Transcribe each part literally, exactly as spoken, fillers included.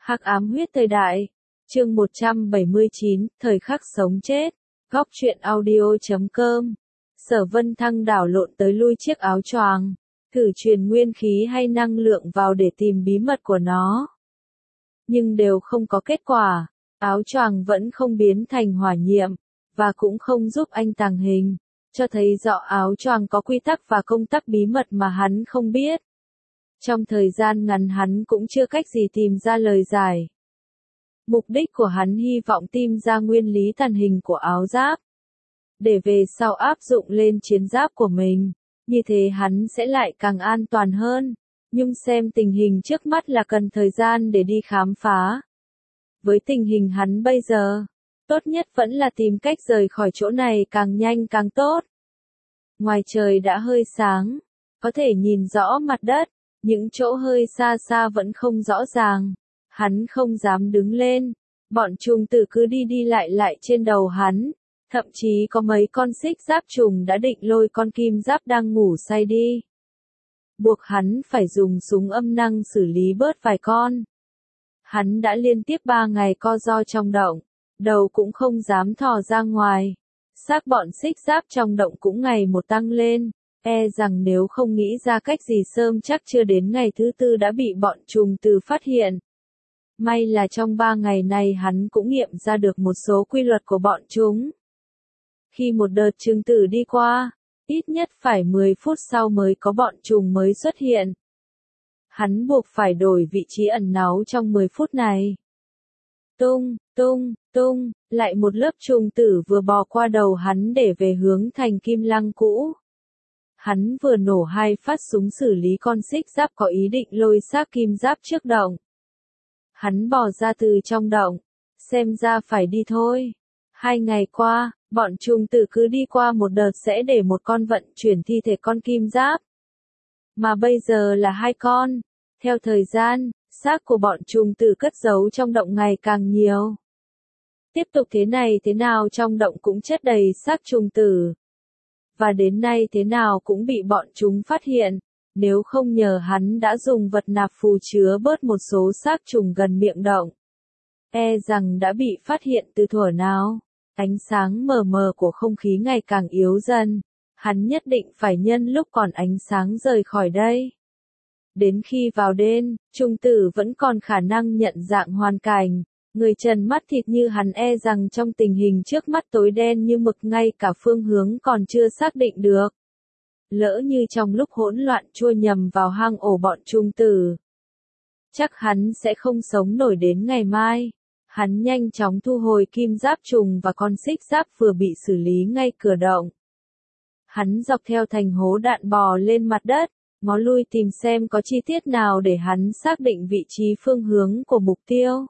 Hắc ám huyết thời đại. Chương một trăm bảy mươi chín, thời khắc sống chết. Góc truyện audio chấm com. Sở Vân Thăng đảo lộn tới lui chiếc áo choàng, thử truyền nguyên khí hay năng lượng vào để tìm bí mật của nó. Nhưng đều không có kết quả, áo choàng vẫn không biến thành hỏa nhiệm, và cũng không giúp anh tàng hình, cho thấy rõ áo choàng có quy tắc và công tắc bí mật mà hắn không biết. Trong thời gian ngắn hắn cũng chưa cách gì tìm ra lời giải. Mục đích của hắn hy vọng tìm ra nguyên lý tàng hình của áo giáp, để về sau áp dụng lên chiến giáp của mình, như thế hắn sẽ lại càng an toàn hơn. Nhưng xem tình hình trước mắt là cần thời gian để đi khám phá. Với tình hình hắn bây giờ, tốt nhất vẫn là tìm cách rời khỏi chỗ này càng nhanh càng tốt. Ngoài trời đã hơi sáng, có thể nhìn rõ mặt đất, những chỗ hơi xa xa vẫn không rõ ràng. Hắn không dám đứng lên, bọn trùng tử cứ đi đi lại lại trên đầu hắn, thậm chí có mấy con xích giáp trùng đã định lôi con kim giáp đang ngủ say đi. Buộc hắn phải dùng súng âm năng xử lý bớt vài con. Hắn đã liên tiếp ba ngày co ro trong động, đầu cũng không dám thò ra ngoài. Xác bọn xích giáp trong động cũng ngày một tăng lên, e rằng nếu không nghĩ ra cách gì sớm chắc chưa đến ngày thứ tư đã bị bọn trùng tử phát hiện. May là trong ba ngày này hắn cũng nghiệm ra được một số quy luật của bọn chúng. Khi một đợt trùng tử đi qua, ít nhất phải mười phút sau mới có bọn trùng mới xuất hiện. Hắn buộc phải đổi vị trí ẩn náu trong mười phút này. Tung, tung, tung, lại một lớp trùng tử vừa bò qua đầu hắn để về hướng thành Kim Lăng cũ. Hắn vừa nổ hai phát súng xử lý con xích giáp có ý định lôi xác kim giáp trước động. Hắn bò ra từ trong động, xem ra phải đi thôi. Hai ngày qua, bọn trùng tử cứ đi qua một đợt sẽ để một con vận chuyển thi thể con kim giáp. Mà bây giờ là hai con. Theo thời gian, xác của bọn trùng tử cất giấu trong động ngày càng nhiều. Tiếp tục thế này thế nào trong động cũng chất đầy xác trùng tử. Và đến nay thế nào cũng bị bọn chúng phát hiện. Nếu không nhờ hắn đã dùng vật nạp phù chứa bớt một số xác trùng gần miệng động, e rằng đã bị phát hiện từ thuở nào. Ánh sáng mờ mờ của không khí ngày càng yếu dần. Hắn nhất định phải nhân lúc còn ánh sáng rời khỏi đây. Đến khi vào đêm, trùng tử vẫn còn khả năng nhận dạng hoàn cảnh. Người trần mắt thịt như hắn e rằng trong tình hình trước mắt tối đen như mực ngay cả phương hướng còn chưa xác định được. Lỡ như trong lúc hỗn loạn chui nhầm vào hang ổ bọn trùng tử, chắc hắn sẽ không sống nổi đến ngày mai. Hắn nhanh chóng thu hồi kim giáp trùng và con xích giáp vừa bị xử lý ngay cửa động. Hắn dọc theo thành hố đạn bò lên mặt đất, ngó lui tìm xem có chi tiết nào để hắn xác định vị trí phương hướng của mục tiêu.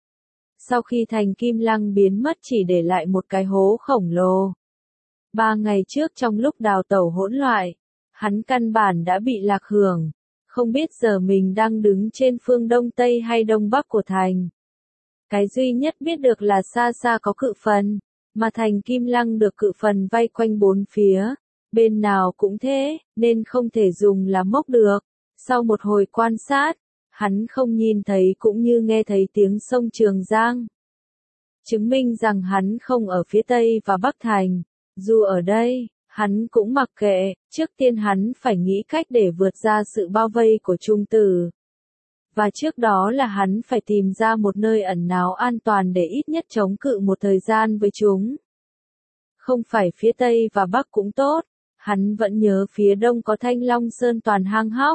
Sau khi thành Kim Lăng biến mất chỉ để lại một cái hố khổng lồ. Ba ngày trước trong lúc đào tẩu hỗn loạn, hắn căn bản đã bị lạc hưởng, không biết giờ mình đang đứng trên phương đông tây hay đông bắc của thành. Cái duy nhất biết được là xa xa có cự phần, mà thành Kim Lăng được cự phần vây quanh bốn phía, bên nào cũng thế, nên không thể dùng là mốc được. Sau một hồi quan sát, hắn không nhìn thấy cũng như nghe thấy tiếng sông Trường Giang. Chứng minh rằng hắn không ở phía tây và bắc thành, dù ở đây, hắn cũng mặc kệ, trước tiên hắn phải nghĩ cách để vượt ra sự bao vây của trùng tử. Và trước đó là hắn phải tìm ra một nơi ẩn náu an toàn để ít nhất chống cự một thời gian với chúng. Không phải phía Tây và Bắc cũng tốt, hắn vẫn nhớ phía Đông có Thanh Long Sơn toàn hang hóc,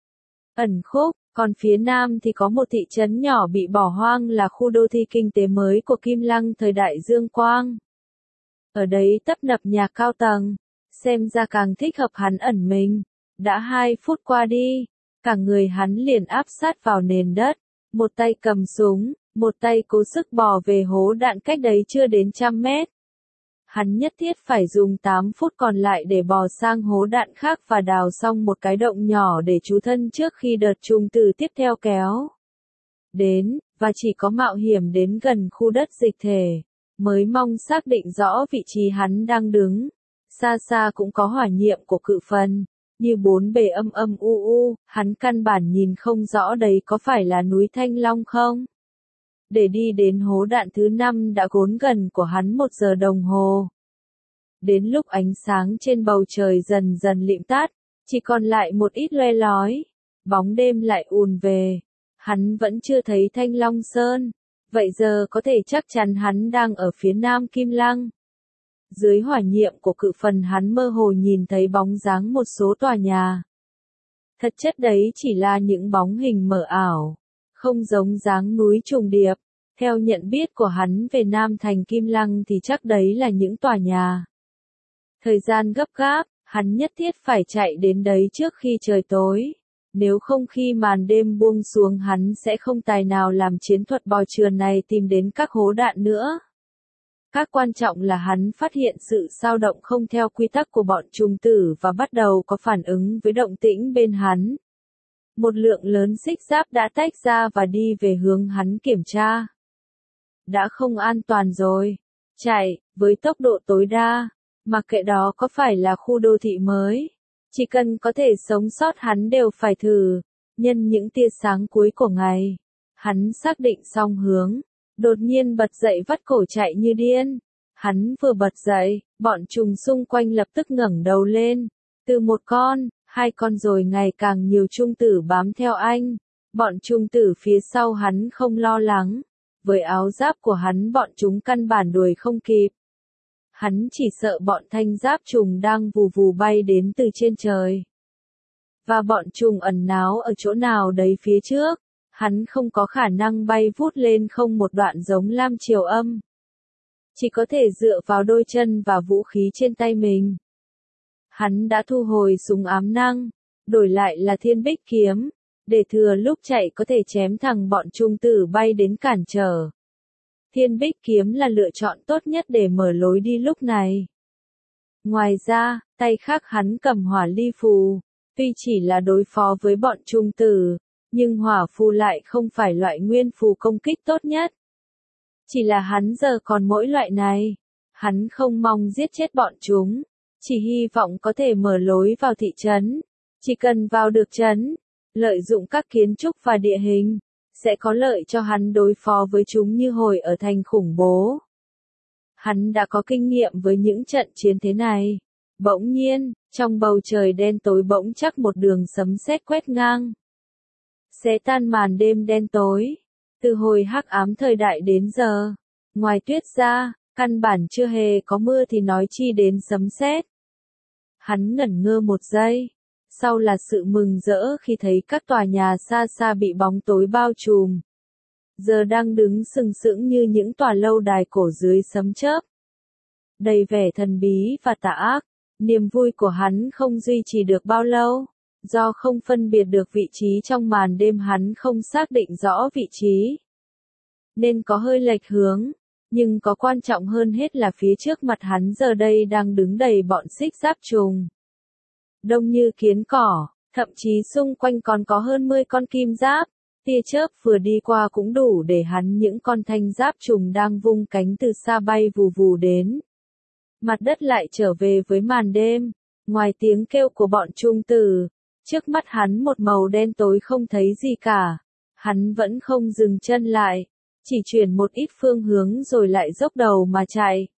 ẩn khúc, còn phía Nam thì có một thị trấn nhỏ bị bỏ hoang là khu đô thị kinh tế mới của Kim Lăng thời đại Dương Quang. Ở đấy tấp nập nhà cao tầng, xem ra càng thích hợp hắn ẩn mình. Đã hai phút qua đi. Cả người hắn liền áp sát vào nền đất, một tay cầm súng, một tay cố sức bò về hố đạn cách đấy chưa đến trăm mét. Hắn nhất thiết phải dùng tám phút còn lại để bò sang hố đạn khác và đào xong một cái động nhỏ để trú thân trước khi đợt trùng tử tiếp theo kéo đến, và chỉ có mạo hiểm đến gần khu đất dịch thể, mới mong xác định rõ vị trí hắn đang đứng. Xa xa cũng có hỏa nhiệm của cự phần. Như bốn bề âm âm u u, hắn căn bản nhìn không rõ đấy có phải là núi Thanh Long không? Để đi đến hố đạn thứ năm đã ngốn gần của hắn một giờ đồng hồ. Đến lúc ánh sáng trên bầu trời dần dần lịm tắt, chỉ còn lại một ít loe lói, bóng đêm lại ùn về. Hắn vẫn chưa thấy Thanh Long Sơn, vậy giờ có thể chắc chắn hắn đang ở phía nam Kim Lăng. Dưới hỏa nhiệm của cự phần hắn mơ hồ nhìn thấy bóng dáng một số tòa nhà. Thật chất đấy chỉ là những bóng hình mờ ảo, không giống dáng núi trùng điệp. Theo nhận biết của hắn về Nam Thành Kim Lăng thì chắc đấy là những tòa nhà. Thời gian gấp gáp, hắn nhất thiết phải chạy đến đấy trước khi trời tối. Nếu không khi màn đêm buông xuống hắn sẽ không tài nào làm chiến thuật bò trườn này tìm đến các hố đạn nữa. Các quan trọng là hắn phát hiện sự dao động không theo quy tắc của bọn trùng tử và bắt đầu có phản ứng với động tĩnh bên hắn. Một lượng lớn xích giáp đã tách ra và đi về hướng hắn kiểm tra. Đã không an toàn rồi. Chạy, với tốc độ tối đa. Mặc kệ đó có phải là khu đô thị mới. Chỉ cần có thể sống sót hắn đều phải thử. Nhân những tia sáng cuối của ngày. Hắn xác định xong hướng. Đột nhiên bật dậy vắt cổ chạy như điên. Hắn vừa bật dậy, bọn trùng xung quanh lập tức ngẩng đầu lên. Từ một con, hai con rồi ngày càng nhiều trung tử bám theo anh. Bọn trung tử phía sau hắn không lo lắng. Với áo giáp của hắn bọn chúng căn bản đuổi không kịp. Hắn chỉ sợ bọn thanh giáp trùng đang vù vù bay đến từ trên trời. Và bọn trùng ẩn náu ở chỗ nào đấy phía trước. Hắn không có khả năng bay vút lên không một đoạn giống lam triều âm. Chỉ có thể dựa vào đôi chân và vũ khí trên tay mình. Hắn đã thu hồi súng ám năng, đổi lại là thiên bích kiếm, để thừa lúc chạy có thể chém thẳng bọn trung tử bay đến cản trở. Thiên bích kiếm là lựa chọn tốt nhất để mở lối đi lúc này. Ngoài ra, tay khác hắn cầm hỏa ly phù, tuy chỉ là đối phó với bọn trung tử, nhưng hỏa phù lại không phải loại nguyên phù công kích tốt nhất. Chỉ là hắn giờ còn mỗi loại này. Hắn không mong giết chết bọn chúng, chỉ hy vọng có thể mở lối vào thị trấn. Chỉ cần vào được trấn, lợi dụng các kiến trúc và địa hình, sẽ có lợi cho hắn đối phó với chúng như hồi ở thành khủng bố. Hắn đã có kinh nghiệm với những trận chiến thế này. Bỗng nhiên, trong bầu trời đen tối bỗng chắc một đường sấm sét quét ngang. Xé tan màn đêm đen tối. Từ hồi hắc ám thời đại đến giờ, ngoài tuyết ra, căn bản chưa hề có mưa thì nói chi đến sấm sét. Hắn ngẩn ngơ một giây, sau là sự mừng rỡ khi thấy các tòa nhà xa xa bị bóng tối bao trùm. Giờ đang đứng sừng sững như những tòa lâu đài cổ dưới sấm chớp. Đầy vẻ thần bí và tà ác, niềm vui của hắn không duy trì được bao lâu. Do không phân biệt được vị trí trong màn đêm hắn không xác định rõ vị trí. Nên có hơi lệch hướng, nhưng có quan trọng hơn hết là phía trước mặt hắn giờ đây đang đứng đầy bọn xích giáp trùng. Đông như kiến cỏ, thậm chí xung quanh còn có hơn mười con kim giáp, tia chớp vừa đi qua cũng đủ để hắn những con thanh giáp trùng đang vung cánh từ xa bay vù vù đến. Mặt đất lại trở về với màn đêm, ngoài tiếng kêu của bọn trung tử. Trước mắt hắn một màu đen tối không thấy gì cả. Hắn vẫn không dừng chân lại, chỉ chuyển một ít phương hướng rồi lại dốc đầu mà chạy.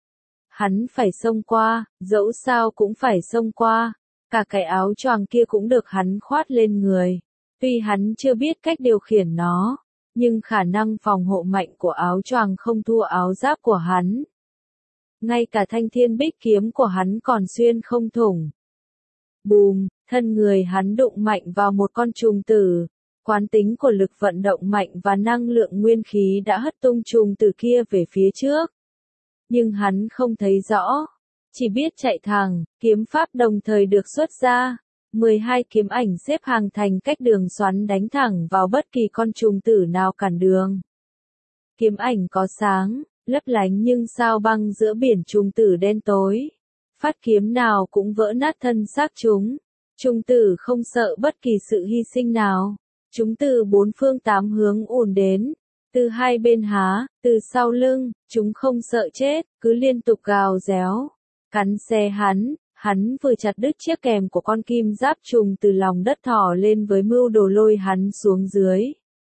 Hắn phải xông qua, dẫu sao cũng phải xông qua. Cả cái áo choàng kia cũng được hắn khoát lên người. Tuy hắn chưa biết cách điều khiển nó, nhưng khả năng phòng hộ mạnh của áo choàng không thua áo giáp của hắn. Ngay cả thanh thiên bích kiếm của hắn còn xuyên không thủng. Bùm, thân người hắn đụng mạnh vào một con trùng tử. Quán tính của lực vận động mạnh và năng lượng nguyên khí đã hất tung trùng tử kia về phía trước. Nhưng hắn không thấy rõ, chỉ biết chạy thẳng, kiếm pháp đồng thời được xuất ra. mười hai kiếm ảnh xếp hàng thành cách đường xoắn đánh thẳng vào bất kỳ con trùng tử nào cản đường. Kiếm ảnh có sáng, lấp lánh nhưng sao băng giữa biển trùng tử đen tối. Phát kiếm nào cũng vỡ nát thân xác chúng. Trùng tử không sợ bất kỳ sự hy sinh nào. Chúng từ bốn phương tám hướng ùn đến. Từ hai bên há, từ sau lưng, chúng không sợ chết, cứ liên tục gào réo. Cắn xe hắn, hắn vừa chặt đứt chiếc kèm của con kim giáp trùng từ lòng đất thỏ lên với mưu đồ lôi hắn xuống dưới.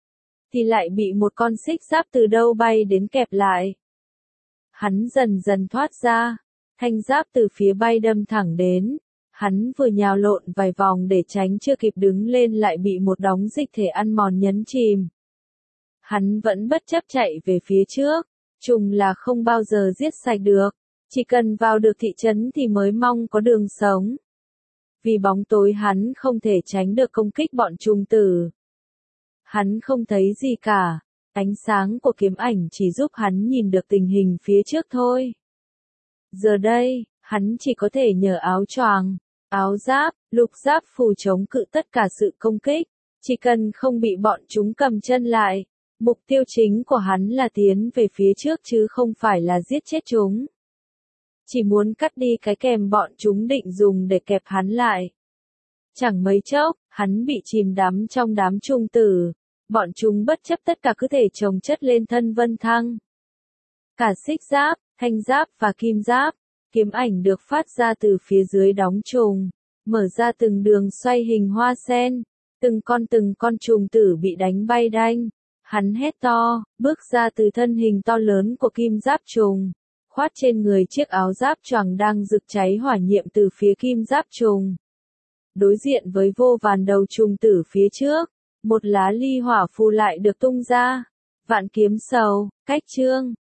thì lại bị một con xích giáp từ đâu bay đến kẹp lại. Hắn dần dần thoát ra, thanh giáp từ phía bay đâm thẳng đến. Hắn vừa nhào lộn vài vòng để tránh, chưa kịp đứng lên lại bị một đống dịch thể ăn mòn nhấn chìm. Hắn vẫn bất chấp chạy về phía trước, trùng là không bao giờ giết sạch được, chỉ cần vào được thị trấn thì mới mong có đường sống. Vì bóng tối hắn không thể tránh được công kích bọn trùng tử. Hắn không thấy gì cả, ánh sáng của kiếm ảnh chỉ giúp hắn nhìn được tình hình phía trước thôi. Giờ đây, hắn chỉ có thể nhờ áo choàng, áo giáp, lục giáp phù chống cự tất cả sự công kích, chỉ cần không bị bọn chúng cầm chân lại. Mục tiêu chính của hắn là tiến về phía trước chứ không phải là giết chết chúng. Chỉ muốn cắt đi cái kềm bọn chúng định dùng để kẹp hắn lại. Chẳng mấy chốc, hắn bị chìm đắm trong đám trùng tử. Bọn chúng bất chấp tất cả cứ thể chồng chất lên thân Vân Thăng. Cả xích giáp, thanh giáp và kim giáp, kiếm ảnh được phát ra từ phía dưới đóng trùng, mở ra từng đường xoay hình hoa sen, từng con từng con trùng tử bị đánh bay đanh. Hắn hét to, bước ra từ thân hình to lớn của kim giáp trùng, khoát trên người chiếc áo giáp choàng đang rực cháy hỏa nhiệm từ phía kim giáp trùng. Đối diện với vô vàn đầu trùng tử phía trước, một lá ly hỏa phù lại được tung ra. Vạn kiếm sầu, cách chương.